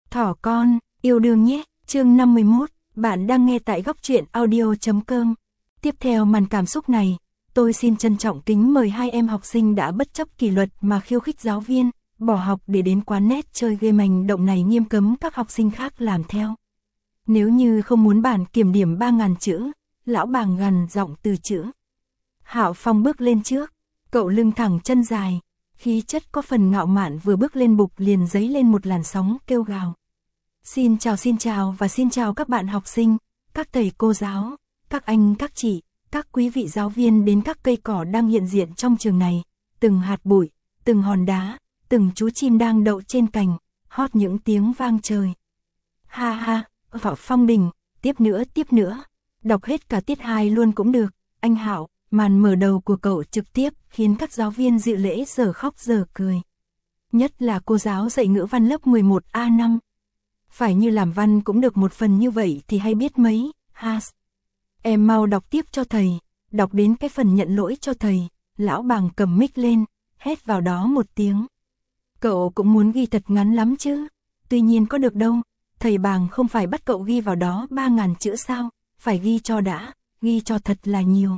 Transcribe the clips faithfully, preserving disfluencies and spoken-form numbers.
Thỏ con, yêu đương nhé, chương năm mươi mốt, bạn đang nghe tại góc truyện audio chấm com. Tiếp theo màn cảm xúc này, tôi xin trân trọng kính mời hai em học sinh đã bất chấp kỷ luật mà khiêu khích giáo viên, bỏ học để đến quán net chơi game. Hành động này nghiêm cấm các học sinh khác làm theo. Nếu như không muốn bản kiểm điểm ba ngàn chữ, lão bàng gằn giọng từ chữ. Hạo Phong bước lên trước, cậu lưng thẳng chân dài, khí chất có phần ngạo mạn, vừa bước lên bục liền dấy lên một làn sóng kêu gào. Xin chào xin chào và xin chào các bạn học sinh, các thầy cô giáo, các anh các chị, các quý vị giáo viên đến các cây cỏ đang hiện diện trong trường này, từng hạt bụi, từng hòn đá, từng chú chim đang đậu trên cành, hót những tiếng vang trời. Ha ha, Võ Phong Đình, tiếp nữa tiếp nữa, đọc hết cả tiết hai luôn cũng được, anh Hạo. Màn mở đầu của cậu trực tiếp khiến các giáo viên dự lễ giờ khóc giờ cười. Nhất là cô giáo dạy ngữ văn lớp mười một A năm. Phải như làm văn cũng được một phần như vậy thì hay biết mấy, ha. Em mau đọc tiếp cho thầy, đọc đến cái phần nhận lỗi cho thầy. Lão bàng cầm mic lên, hét vào đó một tiếng. Cậu cũng muốn ghi thật ngắn lắm chứ, tuy nhiên có được đâu, thầy bàng không phải bắt cậu ghi vào đó ba ngàn chữ sao, phải ghi cho đã, ghi cho thật là nhiều.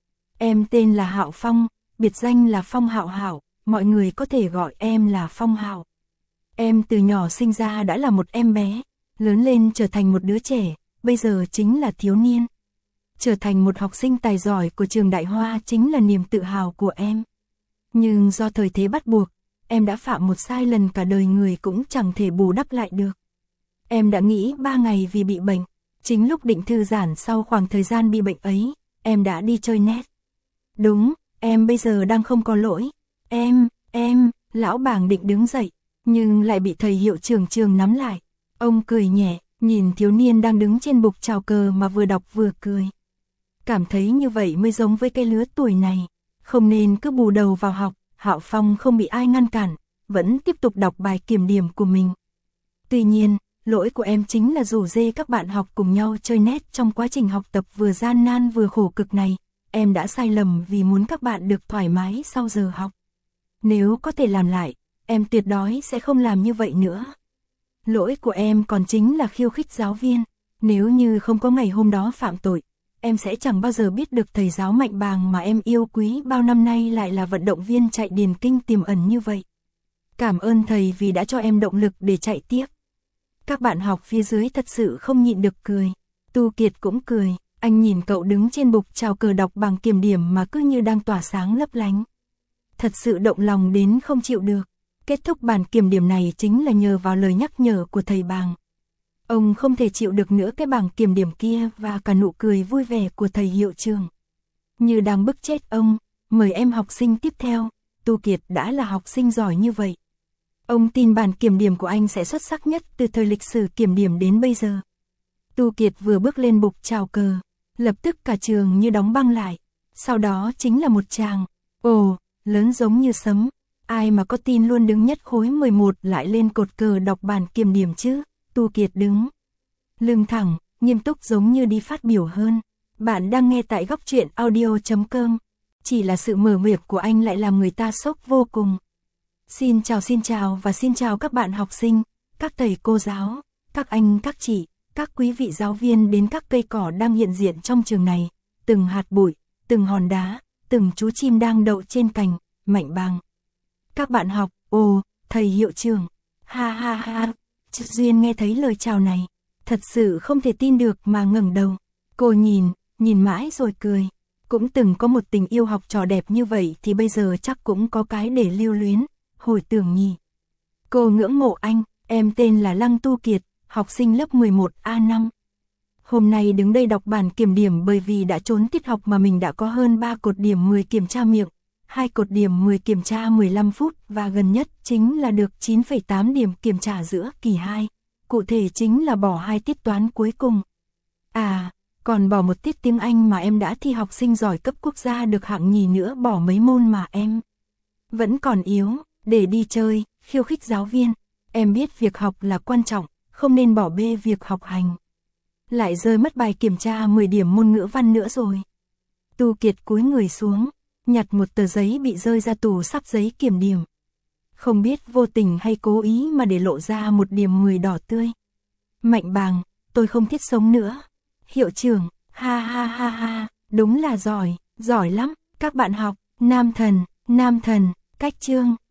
Em tên là Hạo Phong, biệt danh là Phong Hạo Hạo, mọi người có thể gọi em là Phong Hạo. Em từ nhỏ sinh ra đã là một em bé, lớn lên trở thành một đứa trẻ, bây giờ chính là thiếu niên. Trở thành một học sinh tài giỏi của trường Đại Hoa chính là niềm tự hào của em. Nhưng do thời thế bắt buộc, em đã phạm một sai lần cả đời người cũng chẳng thể bù đắp lại được. Em đã nghỉ ba ngày vì bị bệnh, chính lúc định thư giãn sau khoảng thời gian bị bệnh ấy, em đã đi chơi net. Đúng, em bây giờ đang không có lỗi. Em, em, lão bàng định đứng dậy, nhưng lại bị thầy hiệu trưởng trường nắm lại. Ông cười nhẹ, nhìn thiếu niên đang đứng trên bục chào cờ mà vừa đọc vừa cười. Cảm thấy như vậy mới giống với cái lứa tuổi này, không nên cứ bù đầu vào học. Hạo Phong không bị ai ngăn cản, vẫn tiếp tục đọc bài kiểm điểm của mình. Tuy nhiên, lỗi của em chính là rủ rê các bạn học cùng nhau chơi net trong quá trình học tập vừa gian nan vừa khổ cực này. Em đã sai lầm vì muốn các bạn được thoải mái sau giờ học. Nếu có thể làm lại, em tuyệt đối sẽ không làm như vậy nữa. Lỗi của em còn chính là khiêu khích giáo viên. Nếu như không có ngày hôm đó phạm tội, em sẽ chẳng bao giờ biết được thầy giáo Mạnh Bàng mà em yêu quý bao năm nay lại là vận động viên chạy điền kinh tiềm ẩn như vậy. Cảm ơn thầy vì đã cho em động lực để chạy tiếp. Các bạn học phía dưới thật sự không nhịn được cười. Tu Kiệt cũng cười. Anh nhìn cậu đứng trên bục chào cờ đọc bằng kiểm điểm mà cứ như đang tỏa sáng lấp lánh. Thật sự động lòng đến không chịu được. Kết thúc bản kiểm điểm này chính là nhờ vào lời nhắc nhở của thầy bàng. Ông không thể chịu được nữa cái bảng kiểm điểm kia và cả nụ cười vui vẻ của thầy hiệu trưởng. Như đang bức chết ông, mời em học sinh tiếp theo. Tu Kiệt đã là học sinh giỏi như vậy. Ông tin bản kiểm điểm của anh sẽ xuất sắc nhất từ thời lịch sử kiểm điểm đến bây giờ. Tu Kiệt vừa bước lên bục chào cờ, lập tức cả trường như đóng băng lại. Sau đó chính là một tràng, ồ, lớn giống như sấm. Ai mà có tin luôn đứng nhất khối mười một lại lên cột cờ đọc bản kiểm điểm chứ. Tu Kiệt đứng lưng thẳng, nghiêm túc giống như đi phát biểu hơn. Bạn đang nghe tại góc truyện audio chấm com. Chỉ là sự mở miệng của anh lại làm người ta sốc vô cùng. Xin chào xin chào và xin chào các bạn học sinh, các thầy cô giáo, các anh các chị, các quý vị giáo viên đến các cây cỏ đang hiện diện trong trường này, từng hạt bụi, từng hòn đá, từng chú chim đang đậu trên cành, Mạnh Bàng. Các bạn học, ồ, thầy hiệu trưởng, ha ha ha. Duyên nghe thấy lời chào này, thật sự không thể tin được mà ngẩng đầu. Cô nhìn, nhìn mãi rồi cười. Cũng từng có một tình yêu học trò đẹp như vậy thì bây giờ chắc cũng có cái để lưu luyến, hồi tưởng nhỉ. Cô ngưỡng mộ anh, em tên là Lăng Tu Kiệt, học sinh lớp mười một A năm. Hôm nay đứng đây đọc bản kiểm điểm bởi vì đã trốn tiết học mà mình đã có hơn ba cột điểm mười kiểm tra miệng, hai cột điểm mười kiểm tra mười lăm phút và gần nhất chính là được chín phẩy tám điểm kiểm tra giữa kỳ hai. Cụ thể chính là bỏ hai tiết toán cuối cùng. À, còn bỏ một tiết tiếng Anh mà em đã thi học sinh giỏi cấp quốc gia được hạng nhì nữa, bỏ mấy môn mà em vẫn còn yếu, để đi chơi, khiêu khích giáo viên. Em biết việc học là quan trọng, không nên bỏ bê việc học hành. Lại rơi mất bài kiểm tra mười điểm môn ngữ văn nữa rồi. Tu Kiệt cúi người xuống, nhặt một tờ giấy bị rơi ra tủ sắp giấy kiểm điểm. không biết vô tình hay cố ý mà để lộ ra một điểm mười đỏ tươi. Mạnh Bàng, tôi không thiết sống nữa. Hiệu trưởng, ha ha ha ha, đúng là giỏi, giỏi lắm, các bạn học, Nam Thần, Nam Thần, cách chương.